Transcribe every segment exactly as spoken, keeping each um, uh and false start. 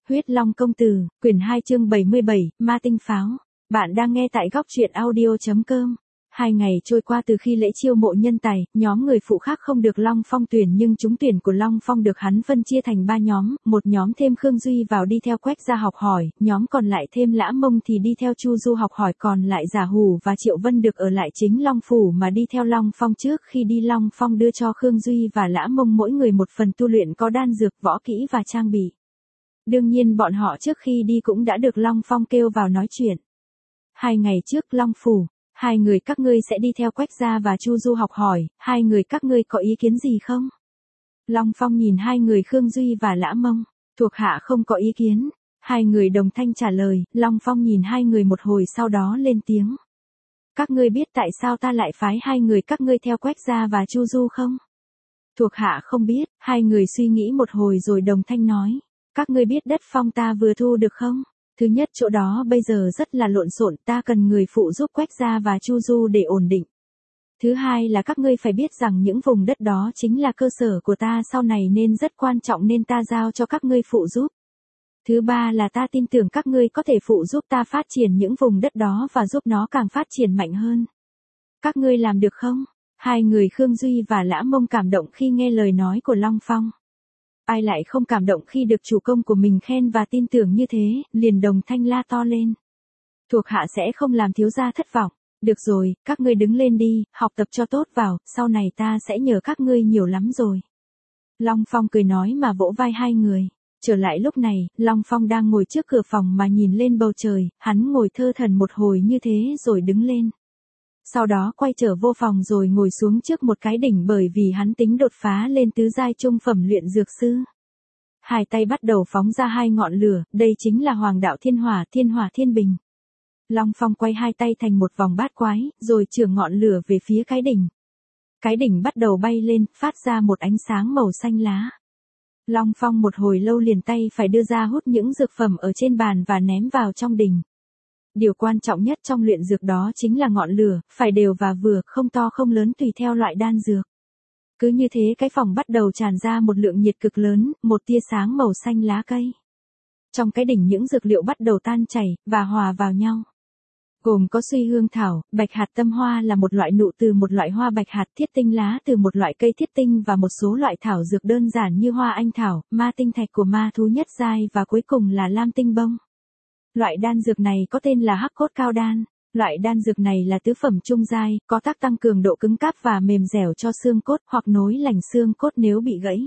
Huyết Long Công Tử, quyển hai chương bảy mươi bảy, Ma Tinh Pháo. Bạn đang nghe tại góc truyện audio.com. Hai ngày trôi qua từ khi lễ chiêu mộ nhân tài, nhóm người phụ khác không được Long Phong tuyển nhưng trúng tuyển của Long Phong được hắn phân chia thành ba nhóm, một nhóm thêm Khương Duy vào đi theo Quách Gia học hỏi, nhóm còn lại thêm Lã Mông thì đi theo Chu Du học hỏi, còn lại Giả Hủ và Triệu Vân được ở lại chính Long Phủ mà đi theo Long Phong. Trước khi đi Long Phong đưa cho Khương Duy và Lã Mông mỗi người một phần tu luyện có đan dược, võ kỹ và trang bị. Đương nhiên bọn họ trước khi đi cũng đã được Long Phong kêu vào nói chuyện. Hai ngày trước Long Phủ, hai người các ngươi sẽ đi theo Quách Gia và Chu Du học hỏi, hai người các ngươi có ý kiến gì không? Long Phong nhìn hai người Khương Duy và Lã Mông, thuộc hạ không có ý kiến. Hai người đồng thanh trả lời, Long Phong nhìn hai người một hồi sau đó lên tiếng. Các ngươi biết tại sao ta lại phái hai người các ngươi theo Quách Gia và Chu Du không? Thuộc hạ không biết, hai người suy nghĩ một hồi rồi đồng thanh nói. Các ngươi biết đất phong ta vừa thu được không? Thứ nhất, chỗ đó bây giờ rất là lộn xộn, ta cần người phụ giúp Quách Gia và Chu Du để ổn định. Thứ hai là các ngươi phải biết rằng những vùng đất đó chính là cơ sở của ta sau này nên rất quan trọng nên ta giao cho các ngươi phụ giúp. Thứ ba là ta tin tưởng các ngươi có thể phụ giúp ta phát triển những vùng đất đó và giúp nó càng phát triển mạnh hơn. Các ngươi làm được không? Hai người Khương Duy và Lã Mông cảm động khi nghe lời nói của Long Phong. Ai lại không cảm động khi được chủ công của mình khen và tin tưởng như thế, liền đồng thanh la to lên. Thuộc hạ sẽ không làm thiếu gia thất vọng. Được rồi, các ngươi đứng lên đi, học tập cho tốt vào, sau này ta sẽ nhờ các ngươi nhiều lắm rồi. Long Phong cười nói mà vỗ vai hai người. Trở lại lúc này, Long Phong đang ngồi trước cửa phòng mà nhìn lên bầu trời, hắn ngồi thơ thẩn một hồi như thế rồi đứng lên. Sau đó quay trở vô phòng rồi ngồi xuống trước một cái đỉnh bởi vì hắn tính đột phá lên tứ giai trung phẩm luyện dược sư. Hai tay bắt đầu phóng ra hai ngọn lửa, đây chính là Hoàng đạo Thiên Hỏa, Thiên Hỏa Thiên Bình. Long Phong quay hai tay thành một vòng bát quái, rồi chưởng ngọn lửa về phía cái đỉnh. Cái đỉnh bắt đầu bay lên, phát ra một ánh sáng màu xanh lá. Long Phong một hồi lâu liền tay phải đưa ra hút những dược phẩm ở trên bàn và ném vào trong đỉnh. Điều quan trọng nhất trong luyện dược đó chính là ngọn lửa, phải đều và vừa, không to không lớn tùy theo loại đan dược. Cứ như thế cái phòng bắt đầu tràn ra một lượng nhiệt cực lớn, một tia sáng màu xanh lá cây. Trong cái đỉnh những dược liệu bắt đầu tan chảy, và hòa vào nhau. Gồm có suy hương thảo, bạch hạt tâm hoa là một loại nụ từ một loại hoa bạch hạt, thiết tinh lá từ một loại cây thiết tinh và một số loại thảo dược đơn giản như hoa anh thảo, ma tinh thạch của ma thú nhất giai và cuối cùng là lam tinh bông. Loại đan dược này có tên là hắc cốt cao đan. Loại đan dược này là tứ phẩm trung giai, có tác tăng cường độ cứng cáp và mềm dẻo cho xương cốt hoặc nối lành xương cốt nếu bị gãy.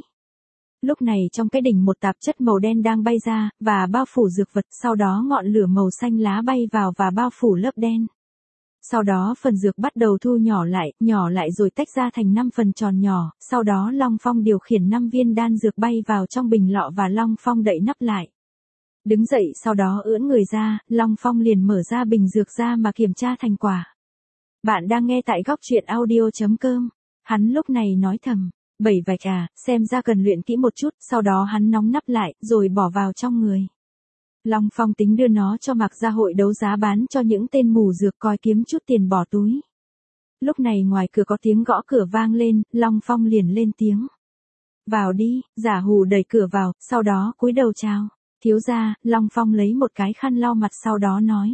Lúc này trong cái đỉnh một tạp chất màu đen đang bay ra, và bao phủ dược vật, sau đó ngọn lửa màu xanh lá bay vào và bao phủ lớp đen. Sau đó phần dược bắt đầu thu nhỏ lại, nhỏ lại rồi tách ra thành năm phần tròn nhỏ, sau đó Long Phong điều khiển năm viên đan dược bay vào trong bình lọ và Long Phong đậy nắp lại. Đứng dậy sau đó ưỡn người ra, Long Phong liền mở ra bình dược ra mà kiểm tra thành quả. Bạn đang nghe tại góc truyện audio.com. Hắn lúc này nói thầm, bảy vạch à, xem ra cần luyện kỹ một chút, sau đó hắn nóng nắp lại, rồi bỏ vào trong người. Long Phong tính đưa nó cho Mạc Gia hội đấu giá bán cho những tên mù dược coi kiếm chút tiền bỏ túi. Lúc này ngoài cửa có tiếng gõ cửa vang lên, Long Phong liền lên tiếng. Vào đi, Giả Hủ đẩy cửa vào, sau đó cúi đầu chào. Thiếu gia, Long Phong lấy một cái khăn lau mặt sau đó nói.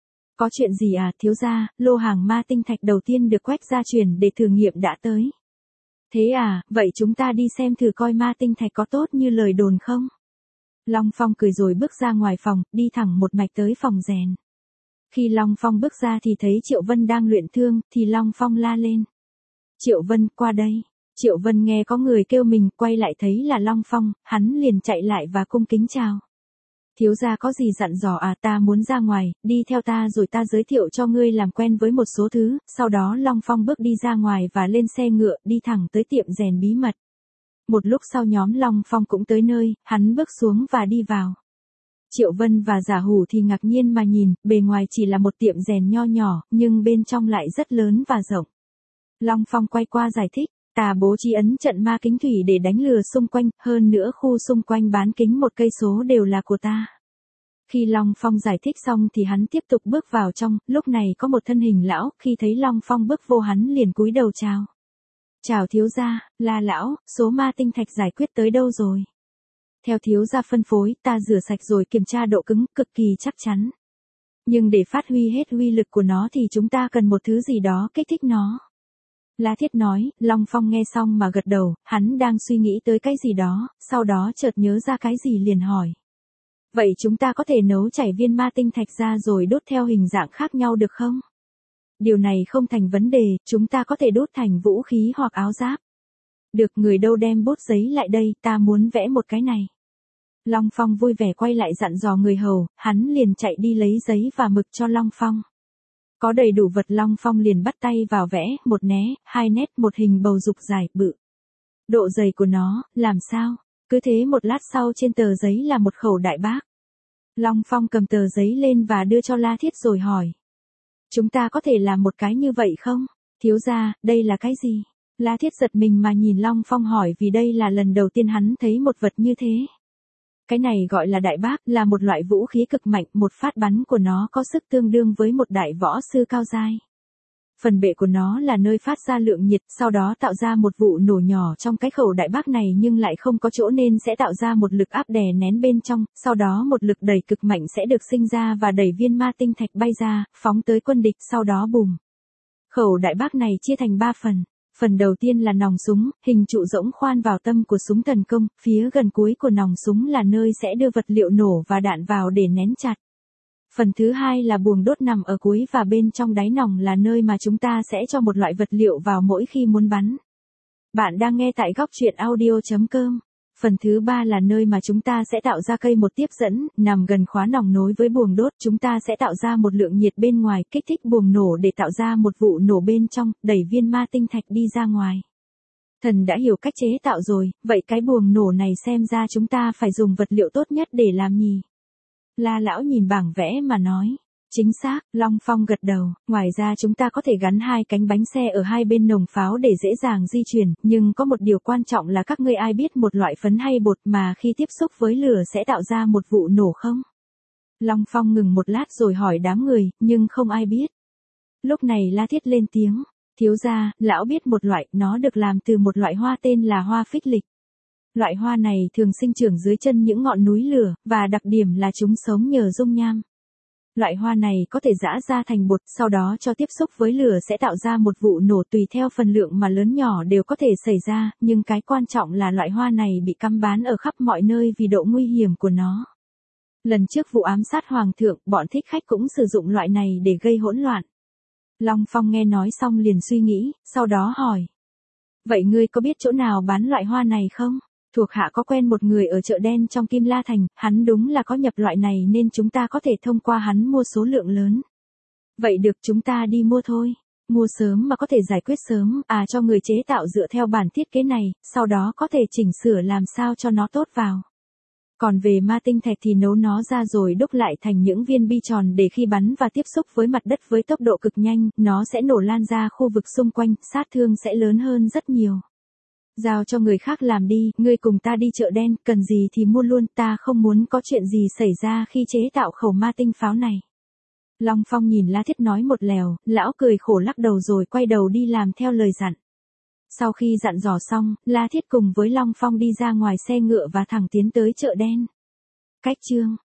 Có chuyện gì à, thiếu gia, lô hàng ma tinh thạch đầu tiên được Quách gia truyền để thử nghiệm đã tới. Thế à, vậy chúng ta đi xem thử coi ma tinh thạch có tốt như lời đồn không? Long Phong cười rồi bước ra ngoài phòng, đi thẳng một mạch tới phòng rèn. Khi Long Phong bước ra thì thấy Triệu Vân đang luyện thương, thì Long Phong la lên. Triệu Vân, qua đây. Triệu Vân nghe có người kêu mình, quay lại thấy là Long Phong, hắn liền chạy lại và cung kính chào. Thiếu gia có gì dặn dò à, ta muốn ra ngoài, đi theo ta rồi ta giới thiệu cho ngươi làm quen với một số thứ. Sau đó Long Phong bước đi ra ngoài và lên xe ngựa, đi thẳng tới tiệm rèn bí mật. Một lúc sau nhóm Long Phong cũng tới nơi, hắn bước xuống và đi vào. Triệu Vân và Giả Hủ thì ngạc nhiên mà nhìn, bề ngoài chỉ là một tiệm rèn nho nhỏ, nhưng bên trong lại rất lớn và rộng. Long Phong quay qua giải thích. Ta bố trí ấn trận ma kính thủy để đánh lừa xung quanh, hơn nữa khu xung quanh bán kính một cây số đều là của ta. Khi Long Phong giải thích xong thì hắn tiếp tục bước vào trong, lúc này có một thân hình lão, khi thấy Long Phong bước vô hắn liền cúi đầu chào. Chào thiếu gia, là lão, số ma tinh thạch giải quyết tới đâu rồi? Theo thiếu gia phân phối, ta rửa sạch rồi kiểm tra độ cứng, cực kỳ chắc chắn. Nhưng để phát huy hết uy lực của nó thì chúng ta cần một thứ gì đó kích thích nó. La Thiết nói, Long Phong nghe xong mà gật đầu, hắn đang suy nghĩ tới cái gì đó, sau đó chợt nhớ ra cái gì liền hỏi. Vậy chúng ta có thể nấu chảy viên ma tinh thạch ra rồi đốt theo hình dạng khác nhau được không? Điều này không thành vấn đề, chúng ta có thể đốt thành vũ khí hoặc áo giáp. Được, người đâu đem bút giấy lại đây, ta muốn vẽ một cái này. Long Phong vui vẻ quay lại dặn dò người hầu, hắn liền chạy đi lấy giấy và mực cho Long Phong. Có đầy đủ vật Long Phong liền bắt tay vào vẽ, một né, hai nét, một hình bầu dục dài, bự. Độ dày của nó, làm sao? Cứ thế một lát sau trên tờ giấy là một khẩu đại bác. Long Phong cầm tờ giấy lên và đưa cho La Thiết rồi hỏi. Chúng ta có thể làm một cái như vậy không? Thiếu gia, đây là cái gì? La Thiết giật mình mà nhìn Long Phong hỏi vì đây là lần đầu tiên hắn thấy một vật như thế. Cái này gọi là đại bác, là một loại vũ khí cực mạnh, một phát bắn của nó có sức tương đương với một đại võ sư cao giai. Phần bệ của nó là nơi phát ra lượng nhiệt, sau đó tạo ra một vụ nổ nhỏ trong cái khẩu đại bác này nhưng lại không có chỗ nên sẽ tạo ra một lực áp đè nén bên trong, sau đó một lực đẩy cực mạnh sẽ được sinh ra và đẩy viên ma tinh thạch bay ra, phóng tới quân địch, sau đó bùm. Khẩu đại bác này chia thành ba phần. Phần đầu tiên là nòng súng, hình trụ rỗng khoan vào tâm của súng tấn công, phía gần cuối của nòng súng là nơi sẽ đưa vật liệu nổ và đạn vào để nén chặt. Phần thứ hai là buồng đốt nằm ở cuối và bên trong đáy nòng là nơi mà chúng ta sẽ cho một loại vật liệu vào mỗi khi muốn bắn. Bạn đang nghe tại góc truyện audio chấm com. Phần thứ ba là nơi mà chúng ta sẽ tạo ra cây một tiếp dẫn, nằm gần khóa nòng nối với buồng đốt, chúng ta sẽ tạo ra một lượng nhiệt bên ngoài, kích thích buồng nổ để tạo ra một vụ nổ bên trong, đẩy viên ma tinh thạch đi ra ngoài. Thần đã hiểu cách chế tạo rồi, vậy cái buồng nổ này xem ra chúng ta phải dùng vật liệu tốt nhất để làm nhỉ? La lão nhìn bảng vẽ mà nói. Chính xác, Long Phong gật đầu, ngoài ra chúng ta có thể gắn hai cánh bánh xe ở hai bên nòng pháo để dễ dàng di chuyển, nhưng có một điều quan trọng là các ngươi ai biết một loại phấn hay bột mà khi tiếp xúc với lửa sẽ tạo ra một vụ nổ không? Long Phong ngừng một lát rồi hỏi đám người, nhưng không ai biết. Lúc này La Thiết lên tiếng, thiếu gia, lão biết một loại, nó được làm từ một loại hoa tên là hoa phích lịch. Loại hoa này thường sinh trưởng dưới chân những ngọn núi lửa, và đặc điểm là chúng sống nhờ dung nham. Loại hoa này có thể giã ra thành bột, sau đó cho tiếp xúc với lửa sẽ tạo ra một vụ nổ tùy theo phần lượng mà lớn nhỏ đều có thể xảy ra, nhưng cái quan trọng là loại hoa này bị cắm bán ở khắp mọi nơi vì độ nguy hiểm của nó. Lần trước vụ ám sát hoàng thượng, bọn thích khách cũng sử dụng loại này để gây hỗn loạn. Long Phong nghe nói xong liền suy nghĩ, sau đó hỏi. Vậy ngươi có biết chỗ nào bán loại hoa này không? Thuộc hạ có quen một người ở chợ đen trong Kim La Thành, hắn đúng là có nhập loại này nên chúng ta có thể thông qua hắn mua số lượng lớn. Vậy được, chúng ta đi mua thôi. Mua sớm mà có thể giải quyết sớm, à cho người chế tạo dựa theo bản thiết kế này, sau đó có thể chỉnh sửa làm sao cho nó tốt vào. Còn về ma tinh thạch thì nấu nó ra rồi đúc lại thành những viên bi tròn để khi bắn và tiếp xúc với mặt đất với tốc độ cực nhanh, nó sẽ nổ lan ra khu vực xung quanh, sát thương sẽ lớn hơn rất nhiều. Giao cho người khác làm đi, ngươi cùng ta đi chợ đen, cần gì thì mua luôn, ta không muốn có chuyện gì xảy ra khi chế tạo khẩu ma tinh pháo này. Long Phong nhìn La Thiết nói một lèo, lão cười khổ lắc đầu rồi quay đầu đi làm theo lời dặn. Sau khi dặn dò xong, La Thiết cùng với Long Phong đi ra ngoài xe ngựa và thẳng tiến tới chợ đen. Cách chương